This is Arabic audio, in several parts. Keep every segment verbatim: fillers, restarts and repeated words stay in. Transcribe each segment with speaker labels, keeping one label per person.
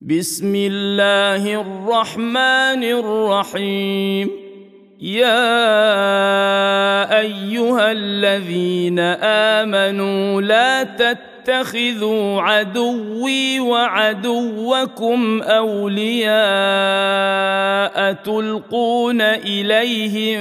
Speaker 1: بسم الله الرحمن الرحيم. يا أيها الذين آمنوا لا تتخذوا عدوي وعدوكم أولياء تلقون إليهم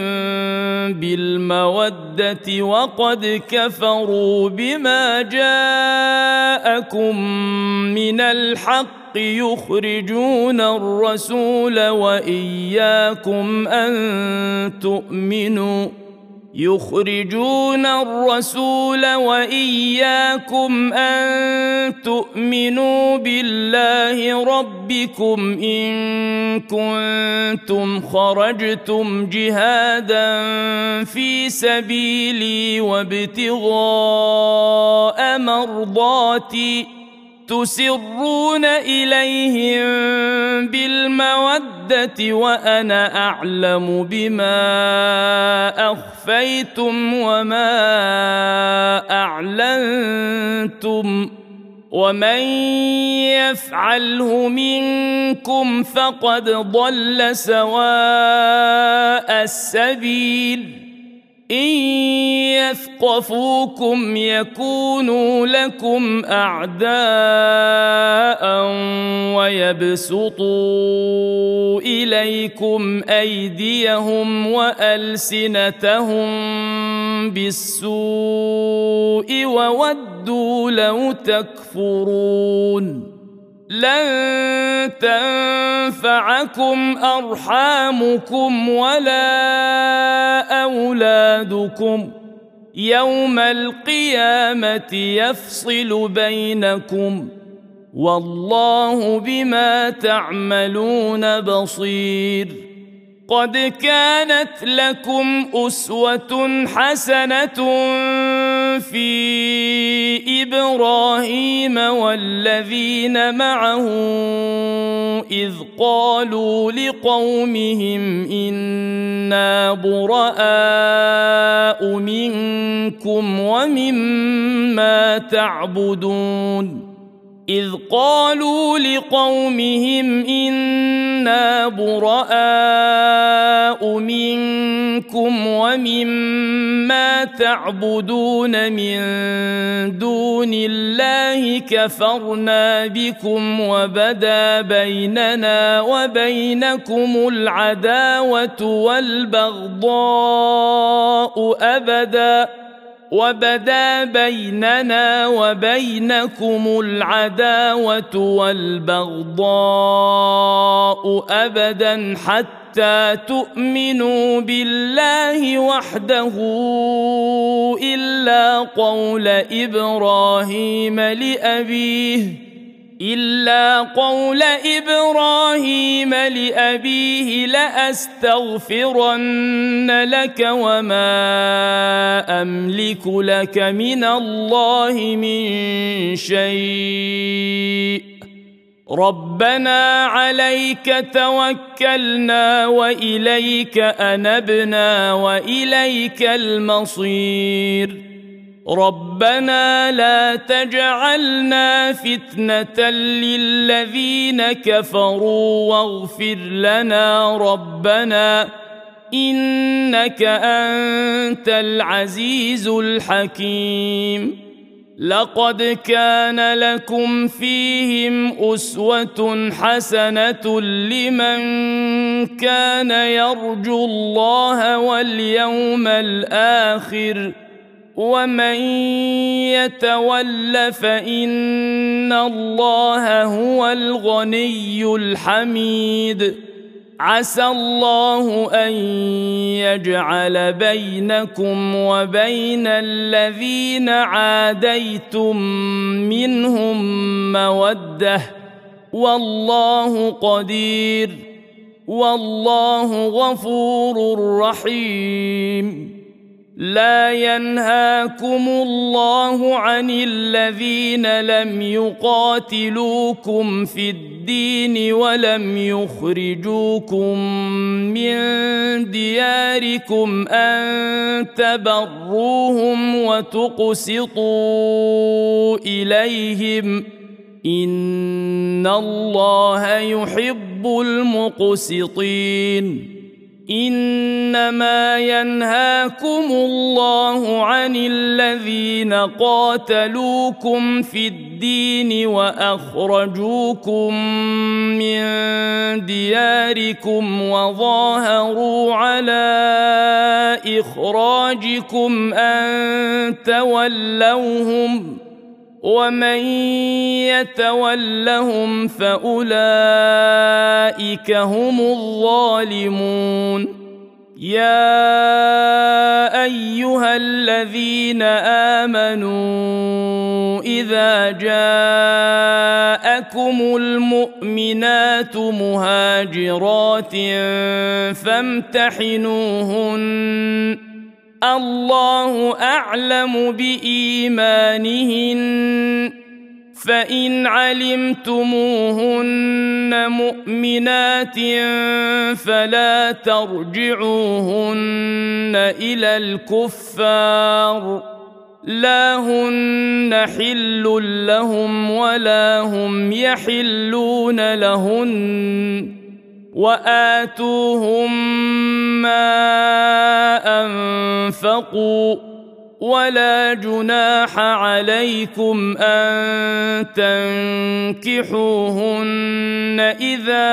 Speaker 1: بالمودة وقد كفروا بما جاءكم من الحق يخرجون الرسول وإياكم أن تؤمنوا يخرجون الرسول وإياكم أن تؤمنوا بالله ربكم إن كنتم خرجتم جهادا في سبيلي وابتغاء مرضاتي تسرون إليهم بالمودة وأنا أعلم بما أخفيتم وما أعلنتم ومن يفعله منكم فقد ضل سواء السبيل. إن يثقفوكم يكونوا لكم أعداء ويبسطوا إليكم أيديهم وألسنتهم بالسوء وودوا لو تكفرون. لن تنفعكم أرحامكم ولا أولادكم يوم القيامة يفصل بينكم والله بما تعملون بصير. قد كانت لكم أسوة حسنة في إبراهيم والذين معه إذ قالوا لقومهم إنا براء منكم ومما تعبدون إذ قالوا لقومهم إنا براء منكم ومما تعبدون من دون الله كفرنا بكم وبدا بيننا وبينكم العداوة والبغضاء أبدا وبدا بيننا وبينكم العداوة والبغضاء أبدا حتى تؤمنوا بالله وحده إلا قول إبراهيم لأبيه إلا قول إبراهيم لأبيه لأستغفرن لك وما أملك لك من الله من شيء ربنا عليك توكلنا وإليك أنبنا وإليك المصير. ربنا لا تجعلنا فتنة للذين كفروا واغفر لنا ربنا إنك أنت العزيز الحكيم. لقد كان لكم فيهم أسوة حسنة لمن كان يرجو الله واليوم الآخر ومن يتول فإن الله هو الغني الحميد. عسى الله أن يجعل بينكم وبين الذين عاديتم منهم مودة والله قدير والله غفور رحيم. لا ينهاكم الله عن الذين لم يقاتلوكم في الدين ولم يخرجوكم من دياركم أن تبروهم وتقسطوا إليهم إن الله يحب المقسطين إنما ينهاكم الله عن الذين قاتلوكم في الدين وأخرجوكم من دياركم وظاهروا على إخراجكم أن تولوهم ومن يتولهم فأولئك هم الظالمون يا أيها الذين آمنوا إذا جاءكم المؤمنات مهاجرات فامتحنوهن الله أعلم بإيمانهن فإن علمتموهن مؤمنات فلا ترجعوهن إلى الكفار لا هن حل لهم ولا هم يحلون لهن وآتوهم ما أنفقوا ولا جناح عليكم أن تنكحوهن إذا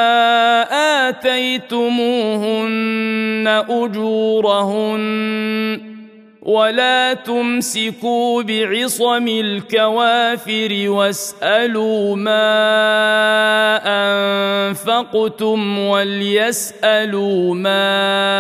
Speaker 1: آتيتموهن أجورهن ولا تمسكوا بعصم الكوافر واسألوا ما أنفقتم وليسألوا ما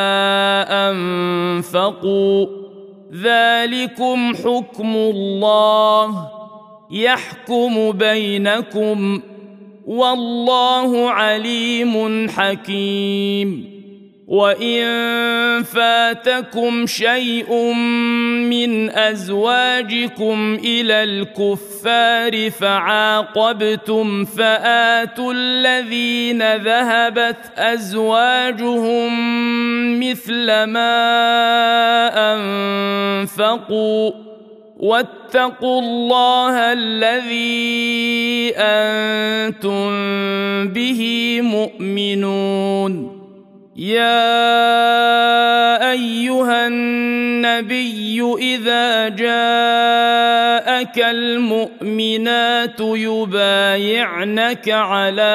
Speaker 1: أنفقوا ذلكم حكم الله يحكم بينكم والله عليم حكيم وإن فاتكم شيء من أزواجكم إلى الكفار فعاقبتم فآتوا الذين ذهبت أزواجهم مثل ما أنفقوا واتقوا الله الذي أنتم به مؤمنون يا أيها النبي إذا جاءك المؤمنات يبايعنك على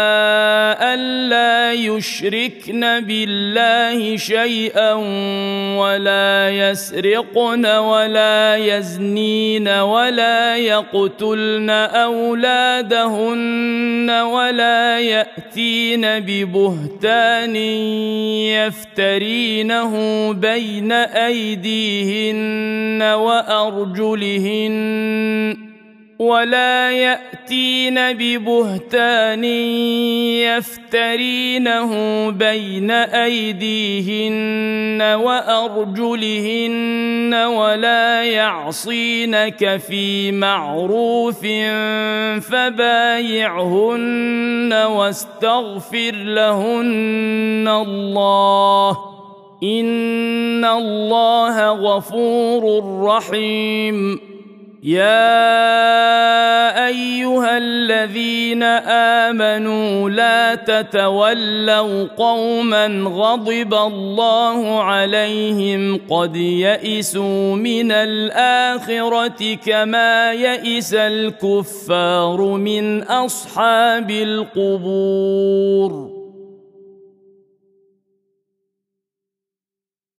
Speaker 1: ألا يشركن بالله شيئا ولا يسرقن ولا يزنين ولا يقتلن أولادهن ولا يأتين ببهتان يفترينه بين أيديهن وأرجلهن ولا يأتين ببهتان يفترينه بين أيديهن وأرجلهن ولا يعصينك في معروف فبايعهن واستغفر لهن الله إن الله غفور رحيم يا أيها الذين آمنوا لا تتولوا قوما غضب الله عليهم قد يئسوا من الآخرة كما يئس الكفار من أصحاب القبور